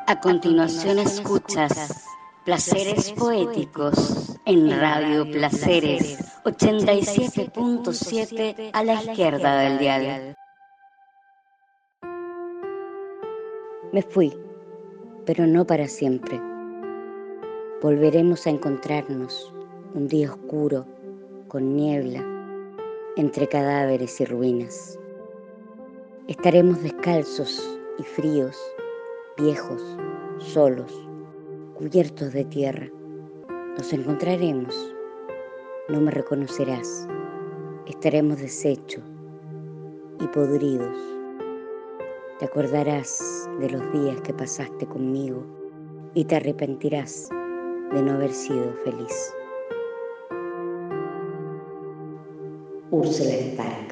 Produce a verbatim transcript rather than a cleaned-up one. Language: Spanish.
A continuación escuchas Placeres Poéticos en Radio Placeres ochenta y siete punto siete a la izquierda del dial. Me fui, pero no para siempre. Volveremos a encontrarnos un día oscuro, con niebla, entre cadáveres y ruinas. Estaremos descalzos y fríos, viejos, solos, cubiertos de tierra. Nos encontraremos, no me reconocerás. Estaremos deshechos y podridos. Te acordarás de los días que pasaste conmigo y te arrepentirás de no haber sido feliz. Úrsula Spare.